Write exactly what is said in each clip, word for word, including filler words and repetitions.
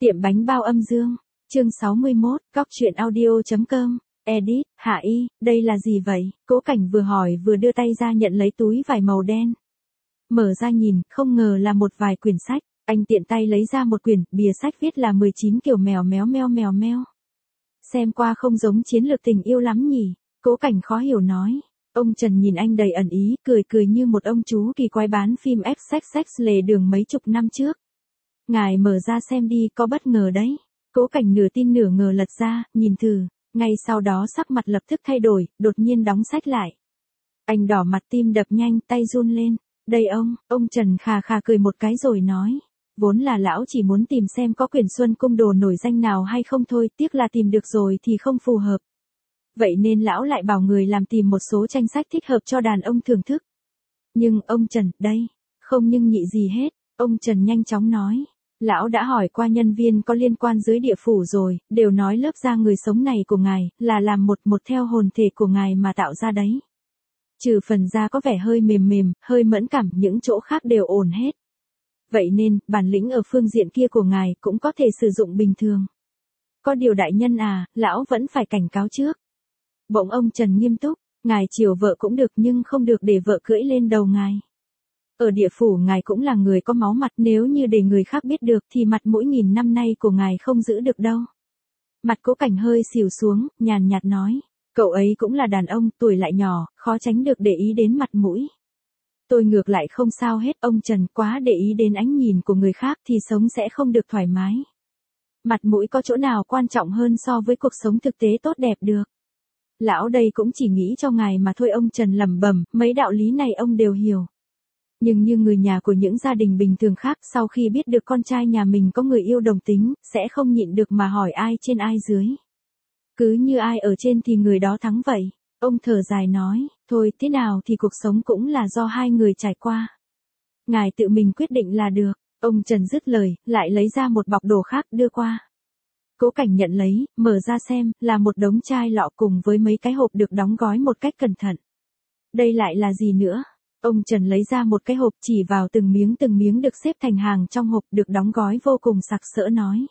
Tiệm bánh bao âm dương, chương sáu mươi mốt, cóc truyện audio.com, edit, Hạ Y, đây là gì vậy? Cố Cảnh vừa hỏi vừa đưa tay ra nhận lấy túi vải màu đen. Mở ra nhìn, không ngờ là một vài quyển sách, anh tiện tay lấy ra một quyển, bìa sách viết là mười chín kiểu mèo méo meo mèo meo. Xem qua không giống chiến lược tình yêu lắm nhỉ? Cố Cảnh khó hiểu nói. Ông Trần nhìn anh đầy ẩn ý, cười cười như một ông chú kỳ quái bán phim ép xê ích lề đường mấy chục năm trước. Ngài mở ra xem đi, có bất ngờ đấy. Cố Cảnh nửa tin nửa ngờ lật ra, nhìn thử, ngay sau đó sắc mặt lập tức thay đổi, đột nhiên đóng sách lại. Anh đỏ mặt tim đập nhanh, tay run lên. Đây ông, ông Trần khà khà cười một cái rồi nói. Vốn là lão chỉ muốn tìm xem có quyển Xuân Cung đồ nổi danh nào hay không thôi, tiếc là tìm được rồi thì không phù hợp. Vậy nên lão lại bảo người làm tìm một số tranh sách thích hợp cho đàn ông thưởng thức. Nhưng ông Trần, đây, không nhưng nhị gì hết, ông Trần nhanh chóng nói. Lão đã hỏi qua nhân viên có liên quan dưới địa phủ rồi, đều nói lớp da người sống này của ngài, là làm một một theo hồn thể của ngài mà tạo ra đấy. Trừ phần da có vẻ hơi mềm mềm, hơi mẫn cảm, những chỗ khác đều ổn hết. Vậy nên, bản lĩnh ở phương diện kia của ngài cũng có thể sử dụng bình thường. Có điều đại nhân à, lão vẫn phải cảnh cáo trước. Bỗng ông Trần nghiêm túc, ngài chiều vợ cũng được nhưng không được để vợ cưỡi lên đầu ngài. Ở địa phủ ngài cũng là người có máu mặt, nếu như để người khác biết được thì mặt mũi nghìn năm nay của ngài không giữ được đâu. Mặt Cố Cảnh hơi xỉu xuống, nhàn nhạt nói, cậu ấy cũng là đàn ông, tuổi lại nhỏ, khó tránh được để ý đến mặt mũi. Tôi ngược lại không sao hết, ông Trần quá để ý đến ánh nhìn của người khác thì sống sẽ không được thoải mái. Mặt mũi có chỗ nào quan trọng hơn so với cuộc sống thực tế tốt đẹp được. Lão đây cũng chỉ nghĩ cho ngài mà thôi, ông Trần lẩm bẩm, mấy đạo lý này ông đều hiểu. Nhưng như người nhà của những gia đình bình thường khác, sau khi biết được con trai nhà mình có người yêu đồng tính, sẽ không nhịn được mà hỏi ai trên ai dưới. Cứ như ai ở trên thì người đó thắng vậy. Ông thở dài nói, thôi thế nào thì cuộc sống cũng là do hai người trải qua. Ngài tự mình quyết định là được. Ông Trần dứt lời, lại lấy ra một bọc đồ khác đưa qua. Cố Cảnh nhận lấy, mở ra xem, là một đống chai lọ cùng với mấy cái hộp được đóng gói một cách cẩn thận. Đây lại là gì nữa? Ông Trần lấy ra một cái hộp, chỉ vào từng miếng từng miếng được xếp thành hàng trong hộp, được đóng gói vô cùng sặc sỡ nói.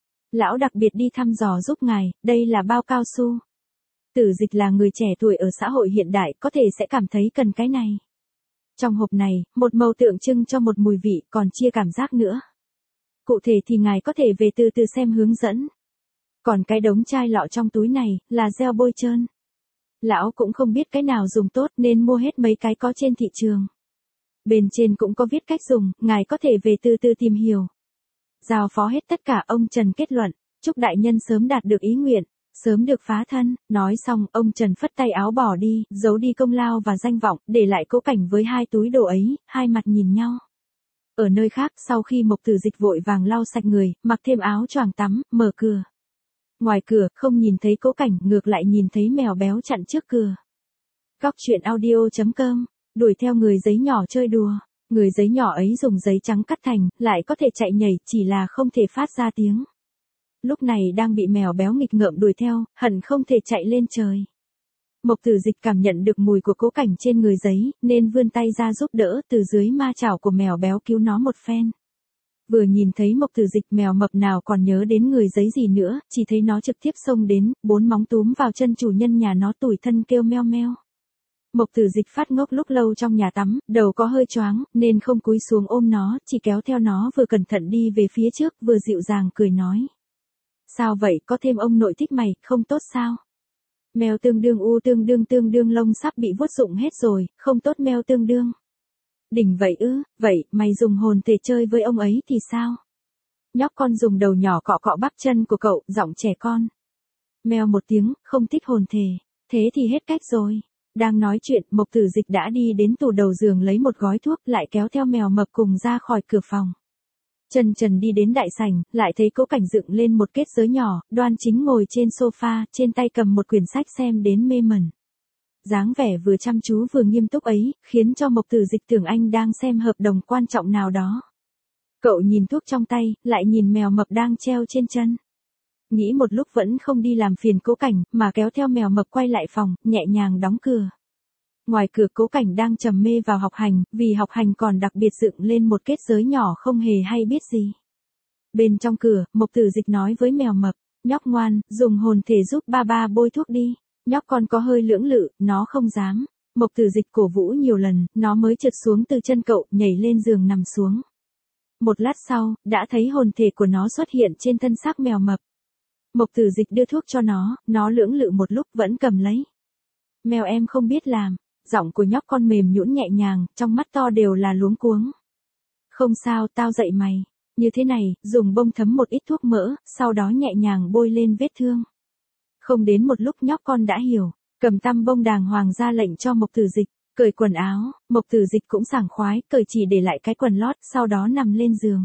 Lão đặc biệt đi thăm dò giúp ngài, đây là bao cao su. Tử Dịch là người trẻ tuổi ở xã hội hiện đại, có thể sẽ cảm thấy cần cái này. Trong hộp này, một màu tượng trưng cho một mùi vị, còn chia cảm giác nữa. Cụ thể thì ngài có thể về từ từ xem hướng dẫn. Còn cái đống chai lọ trong túi này, là gel bôi trơn. Lão cũng không biết cái nào dùng tốt nên mua hết mấy cái có trên thị trường. Bên trên cũng có viết cách dùng, ngài có thể về từ từ tìm hiểu. Giao phó hết tất cả, ông Trần kết luận, chúc đại nhân sớm đạt được ý nguyện, sớm được phá thân. Nói xong, ông Trần phất tay áo bỏ đi, giấu đi công lao và danh vọng, để lại Cố Cảnh với hai túi đồ ấy, hai mặt nhìn nhau. Ở nơi khác, sau khi Mộc Tử Dịch vội vàng lau sạch người, mặc thêm áo choàng tắm, mở cửa. Ngoài cửa, không nhìn thấy Cố Cảnh, ngược lại nhìn thấy mèo béo chặn trước cửa. Cóc truyện audio.com, đuổi theo người giấy nhỏ chơi đùa. Người giấy nhỏ ấy dùng giấy trắng cắt thành, lại có thể chạy nhảy, chỉ là không thể phát ra tiếng. Lúc này đang bị mèo béo nghịch ngợm đuổi theo, hận không thể chạy lên trời. Mộc Tử Dịch cảm nhận được mùi của Cố Cảnh trên người giấy, nên vươn tay ra giúp đỡ, từ dưới ma chảo của mèo béo cứu nó một phen. Vừa nhìn thấy Mộc Tử Dịch, mèo mập nào còn nhớ đến người giấy gì nữa, chỉ thấy nó trực tiếp xông đến, bốn móng túm vào chân chủ nhân nhà nó, tủi thân kêu meo meo. Mộc Tử Dịch phát ngốc lúc lâu trong nhà tắm, đầu có hơi choáng, nên không cúi xuống ôm nó, chỉ kéo theo nó vừa cẩn thận đi về phía trước, vừa dịu dàng cười nói. Sao vậy, có thêm ông nội thích mày, không tốt sao? Mèo tương đương u tương đương tương đương lông sắp bị vuốt rụng hết rồi, không tốt mèo tương đương. Đỉnh vậy ư, vậy, mày dùng hồn thể chơi với ông ấy thì sao? Nhóc con dùng đầu nhỏ cọ cọ bắp chân của cậu, giọng trẻ con. Mèo một tiếng, không thích hồn thể, thế thì hết cách rồi. Đang nói chuyện, Mộc Tử Dịch đã đi đến tủ đầu giường lấy một gói thuốc, lại kéo theo mèo mập cùng ra khỏi cửa phòng. Trần trần đi đến đại sảnh, lại thấy Cố Cảnh dựng lên một kết giới nhỏ, đoan chính ngồi trên sofa, trên tay cầm một quyển sách xem đến mê mẩn. Dáng vẻ vừa chăm chú vừa nghiêm túc ấy, khiến cho Mộc Tử Dịch tưởng anh đang xem hợp đồng quan trọng nào đó. Cậu nhìn thuốc trong tay, lại nhìn mèo mập đang treo trên chân. Nghĩ một lúc vẫn không đi làm phiền Cố Cảnh, mà kéo theo mèo mập quay lại phòng, nhẹ nhàng đóng cửa. Ngoài cửa Cố Cảnh đang trầm mê vào học hành, vì học hành còn đặc biệt dựng lên một kết giới nhỏ không hề hay biết gì. Bên trong cửa, Mộc Tử Dịch nói với mèo mập, nhóc ngoan, dùng hồn thể giúp ba ba bôi thuốc đi. Nhóc con có hơi lưỡng lự, nó không dám. Mộc Tử Dịch cổ vũ nhiều lần, nó mới trượt xuống từ chân cậu, nhảy lên giường nằm xuống. Một lát sau, đã thấy hồn thể của nó xuất hiện trên thân xác mèo mập. Mộc Tử Dịch đưa thuốc cho nó, nó lưỡng lự một lúc vẫn cầm lấy. Mèo em không biết làm. Giọng của nhóc con mềm nhũn nhẹ nhàng, trong mắt to đều là luống cuống. Không sao, tao dạy mày. Như thế này, dùng bông thấm một ít thuốc mỡ, sau đó nhẹ nhàng bôi lên vết thương. Không đến một lúc nhóc con đã hiểu, cầm tăm bông đàng hoàng ra lệnh cho Mộc Tử Dịch, cởi quần áo, Mộc Tử Dịch cũng sảng khoái, cởi chỉ để lại cái quần lót, sau đó nằm lên giường.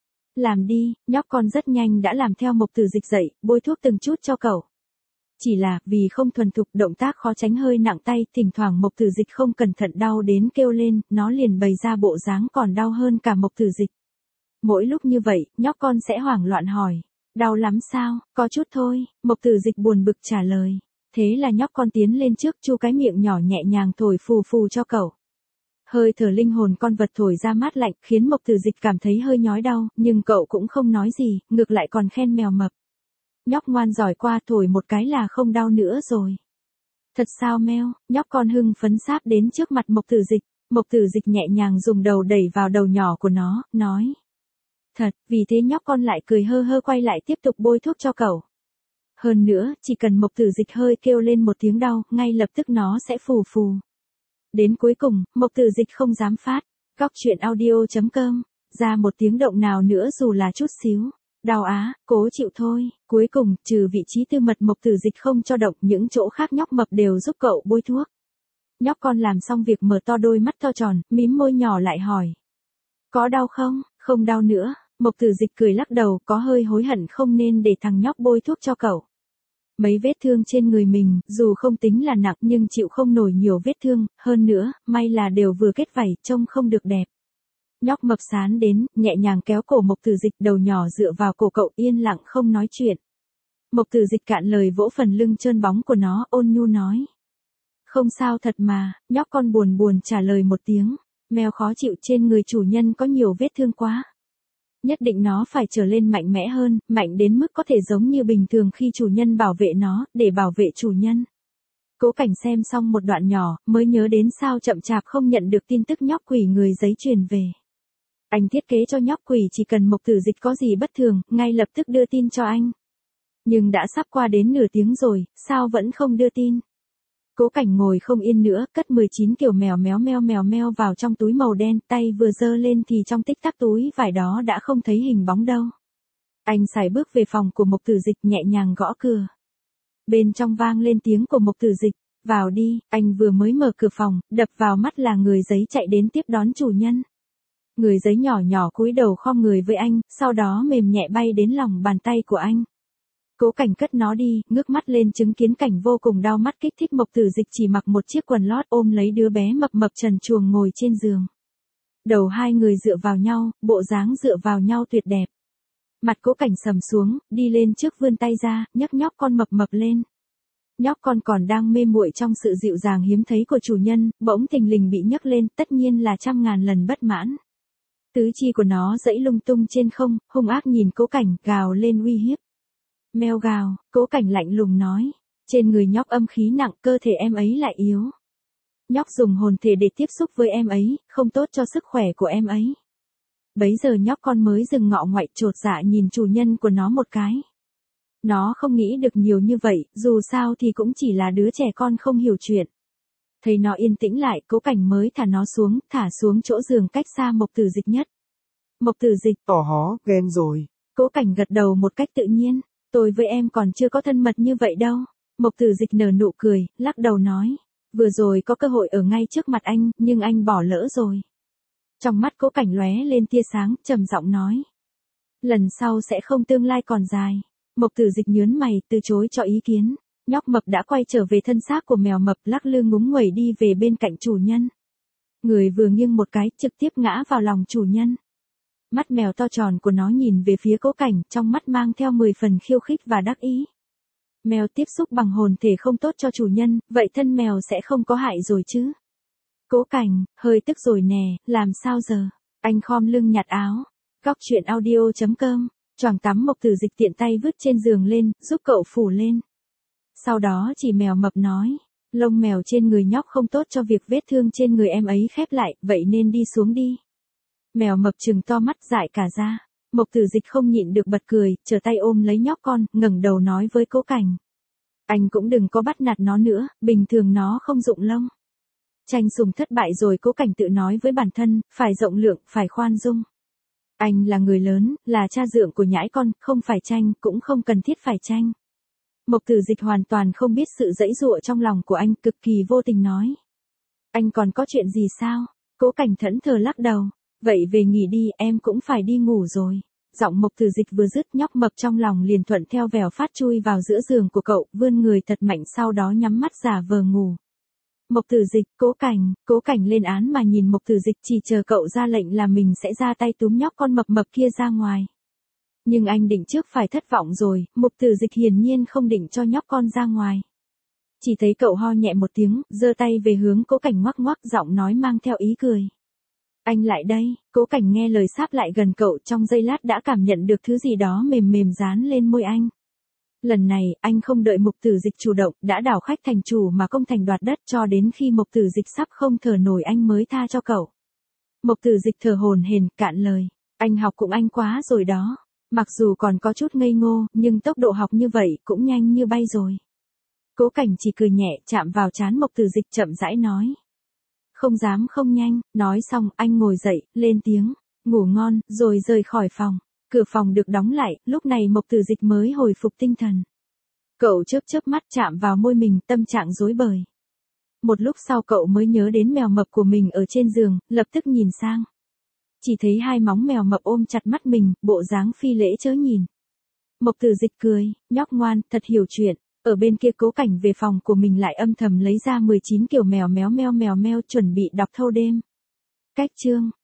Làm đi, nhóc con rất nhanh đã làm theo Mộc Tử Dịch dạy, bôi thuốc từng chút cho cậu. Chỉ là, vì không thuần thục động tác khó tránh hơi nặng tay, thỉnh thoảng Mộc Tử Dịch không cẩn thận đau đến kêu lên, nó liền bày ra bộ dáng còn đau hơn cả Mộc Tử Dịch. Mỗi lúc như vậy, nhóc con sẽ hoảng loạn hỏi, đau lắm sao, có chút thôi, Mộc Tử Dịch buồn bực trả lời. Thế là nhóc con tiến lên trước chu cái miệng nhỏ nhẹ nhàng thổi phù phù cho cậu. Hơi thở linh hồn con vật thổi ra mát lạnh khiến Mộc Tử Dịch cảm thấy hơi nhói đau, nhưng cậu cũng không nói gì, ngược lại còn khen mèo mập. Nhóc ngoan giỏi qua, thổi một cái là không đau nữa rồi. Thật sao meo, nhóc con hưng phấn sáp đến trước mặt Mộc Tử Dịch, Mộc Tử Dịch nhẹ nhàng dùng đầu đẩy vào đầu nhỏ của nó, nói. Thật, vì thế nhóc con lại cười hơ hơ quay lại tiếp tục bôi thuốc cho cậu. Hơn nữa, chỉ cần Mộc Tử Dịch hơi kêu lên một tiếng đau, ngay lập tức nó sẽ phù phù. Đến cuối cùng, Mộc Tử Dịch không dám phát, góc truyện audio chấm com, ra một tiếng động nào nữa dù là chút xíu. Đau á, cố chịu thôi. Cuối cùng, trừ vị trí tư mật Mộc Tử Dịch không cho động, những chỗ khác nhóc mập đều giúp cậu bôi thuốc. Nhóc con làm xong việc mở to đôi mắt to tròn, mím môi nhỏ lại hỏi. Có đau không? Không đau nữa. Mộc Tử Dịch cười lắc đầu, có hơi hối hận không nên để thằng nhóc bôi thuốc cho cậu. Mấy vết thương trên người mình, dù không tính là nặng nhưng chịu không nổi nhiều vết thương, hơn nữa, may là đều vừa kết vảy, trông không được đẹp. Nhóc mập sán đến, nhẹ nhàng kéo cổ Mộc Tử Dịch, đầu nhỏ dựa vào cổ cậu yên lặng không nói chuyện. Mộc Tử Dịch cạn lời vỗ phần lưng trơn bóng của nó, ôn nhu nói. Không sao thật mà, nhóc con buồn buồn trả lời một tiếng. Mèo khó chịu, trên người chủ nhân có nhiều vết thương quá. Nhất định nó phải trở lên mạnh mẽ hơn, mạnh đến mức có thể giống như bình thường khi chủ nhân bảo vệ nó, để bảo vệ chủ nhân. Cố Cảnh xem xong một đoạn nhỏ, mới nhớ đến sao chậm chạp không nhận được tin tức nhóc quỷ người giấy truyền về. Anh thiết kế cho nhóc quỷ chỉ cần Mộc Tử Dịch có gì bất thường, ngay lập tức đưa tin cho anh. Nhưng đã sắp qua đến nửa tiếng rồi, sao vẫn không đưa tin? Cố Cảnh ngồi không yên nữa, cất mười chín kiểu mèo méo meo mèo meo vào trong túi màu đen, tay vừa giơ lên thì trong tích tắc túi vải đó đã không thấy hình bóng đâu. Anh sải bước về phòng của Mộc Tử Dịch, nhẹ nhàng gõ cửa. Bên trong vang lên tiếng của Mộc Tử Dịch, vào đi. Anh vừa mới mở cửa phòng, đập vào mắt là người giấy chạy đến tiếp đón chủ nhân. Người giấy nhỏ nhỏ cúi đầu khom người với anh, sau đó mềm nhẹ bay đến lòng bàn tay của anh. Cố Cảnh cất nó đi, ngước mắt lên chứng kiến cảnh vô cùng đau mắt kích thích. Mộc Tử Dịch chỉ mặc một chiếc quần lót ôm lấy đứa bé mập mập trần truồng ngồi trên giường. Đầu hai người dựa vào nhau, bộ dáng dựa vào nhau tuyệt đẹp. Mặt Cố Cảnh sầm xuống, đi lên trước vươn tay ra, nhấc nhóc con mập mập lên. Nhóc con còn đang mê muội trong sự dịu dàng hiếm thấy của chủ nhân, bỗng thình lình bị nhấc lên, tất nhiên là trăm ngàn lần bất mãn. Tứ chi của nó dẫy lung tung trên không, hung ác nhìn Cố Cảnh, gào lên uy hiếp. Meo gào, Cố Cảnh lạnh lùng nói. Trên người nhóc âm khí nặng, cơ thể em ấy lại yếu. Nhóc dùng hồn thể để tiếp xúc với em ấy, không tốt cho sức khỏe của em ấy. Bấy giờ nhóc con mới dừng ngọ ngoại, chột dạ nhìn chủ nhân của nó một cái. Nó không nghĩ được nhiều như vậy, dù sao thì cũng chỉ là đứa trẻ con không hiểu chuyện. Thấy nó yên tĩnh lại, Cố Cảnh mới thả nó xuống, thả xuống chỗ giường cách xa Mộc Tử Dịch nhất. Mộc Tử Dịch, tỏ hó, ghen rồi. Cố Cảnh gật đầu một cách tự nhiên. Tôi với em còn chưa có thân mật như vậy đâu. Mộc Tử Dịch nở nụ cười, lắc đầu nói. Vừa rồi có cơ hội ở ngay trước mặt anh, nhưng anh bỏ lỡ rồi. Trong mắt Cố Cảnh lóe lên tia sáng, trầm giọng nói. Lần sau sẽ không, tương lai còn dài. Mộc Tử Dịch nhướng mày, từ chối cho ý kiến. Nhóc mập đã quay trở về thân xác của mèo mập, lắc lư ngúng nguẩy đi về bên cạnh chủ nhân. Người vừa nghiêng một cái, trực tiếp ngã vào lòng chủ nhân. Mắt mèo to tròn của nó nhìn về phía Cố Cảnh, trong mắt mang theo mười phần khiêu khích và đắc ý. Mèo tiếp xúc bằng hồn thể không tốt cho chủ nhân, vậy thân mèo sẽ không có hại rồi chứ? Cố Cảnh, hơi tức rồi nè, làm sao giờ? Anh khom lưng nhặt áo. Góc truyện audio chấm com Choàng tắm Mộc Tử Dịch tiện tay vứt trên giường lên, giúp cậu phủ lên. Sau đó chỉ mèo mập nói, lông mèo trên người nhóc không tốt cho việc vết thương trên người em ấy khép lại, vậy nên đi xuống đi. Mèo mập trừng to mắt dại cả ra. Mộc Tử Dịch không nhịn được bật cười, trở tay ôm lấy nhóc con, ngẩng đầu nói với Cố Cảnh. Anh cũng đừng có bắt nạt nó nữa, bình thường nó không dụng lông. Tranh sủng thất bại rồi, Cố Cảnh tự nói với bản thân, phải rộng lượng, phải khoan dung. Anh là người lớn, là cha dượng của nhãi con, không phải tranh, cũng không cần thiết phải tranh. Mộc Tử Dịch hoàn toàn không biết sự dãy dụa trong lòng của anh, cực kỳ vô tình nói. Anh còn có chuyện gì sao? Cố Cảnh thẫn thờ lắc đầu. Vậy về nghỉ đi, em cũng phải đi ngủ rồi. Giọng Mộc Tử Dịch vừa dứt, nhóc mập trong lòng liền thuận theo vèo phát chui vào giữa giường của cậu, vươn người thật mạnh, sau đó nhắm mắt giả vờ ngủ. Mộc Tử Dịch, Cố Cảnh, Cố Cảnh lên án mà nhìn Mộc Tử Dịch, chỉ chờ cậu ra lệnh là mình sẽ ra tay túm nhóc con mập mập kia ra ngoài. Nhưng anh định trước phải thất vọng rồi, Mộc Tử Dịch hiển nhiên không định cho nhóc con ra ngoài. Chỉ thấy cậu ho nhẹ một tiếng, giơ tay về hướng Cố Cảnh ngoắc ngoắc, giọng nói mang theo ý cười. Anh lại đây. Cố Cảnh nghe lời sáp lại gần cậu, trong giây lát đã cảm nhận được thứ gì đó mềm mềm dán lên môi anh. Lần này, anh không đợi Mộc Tử Dịch chủ động, đã đảo khách thành chủ mà công thành đoạt đất, cho đến khi Mộc Tử Dịch sắp không thở nổi anh mới tha cho cậu. Mộc Tử Dịch thở hổn hển, cạn lời. Anh học cũng anh quá rồi đó. Mặc dù còn có chút ngây ngô, nhưng tốc độ học như vậy cũng nhanh như bay rồi. Cố Cảnh chỉ cười nhẹ, chạm vào trán Mộc Tử Dịch chậm rãi nói. Không dám không nhanh. Nói xong, anh ngồi dậy, lên tiếng. Ngủ ngon, rồi rời khỏi phòng. Cửa phòng được đóng lại, lúc này Mộc Tử Dịch mới hồi phục tinh thần. Cậu chớp chớp mắt chạm vào môi mình, tâm trạng rối bời. Một lúc sau cậu mới nhớ đến mèo mập của mình ở trên giường, lập tức nhìn sang. Chỉ thấy hai móng mèo mập ôm chặt mắt mình, bộ dáng phi lễ chớ nhìn. Mộc Tử Dịch cười, nhóc ngoan, thật hiểu chuyện. Ở bên kia Cố Cảnh về phòng của mình lại âm thầm lấy ra mười chín kiểu mèo méo meo mèo meo chuẩn bị đọc thâu đêm. Cách chương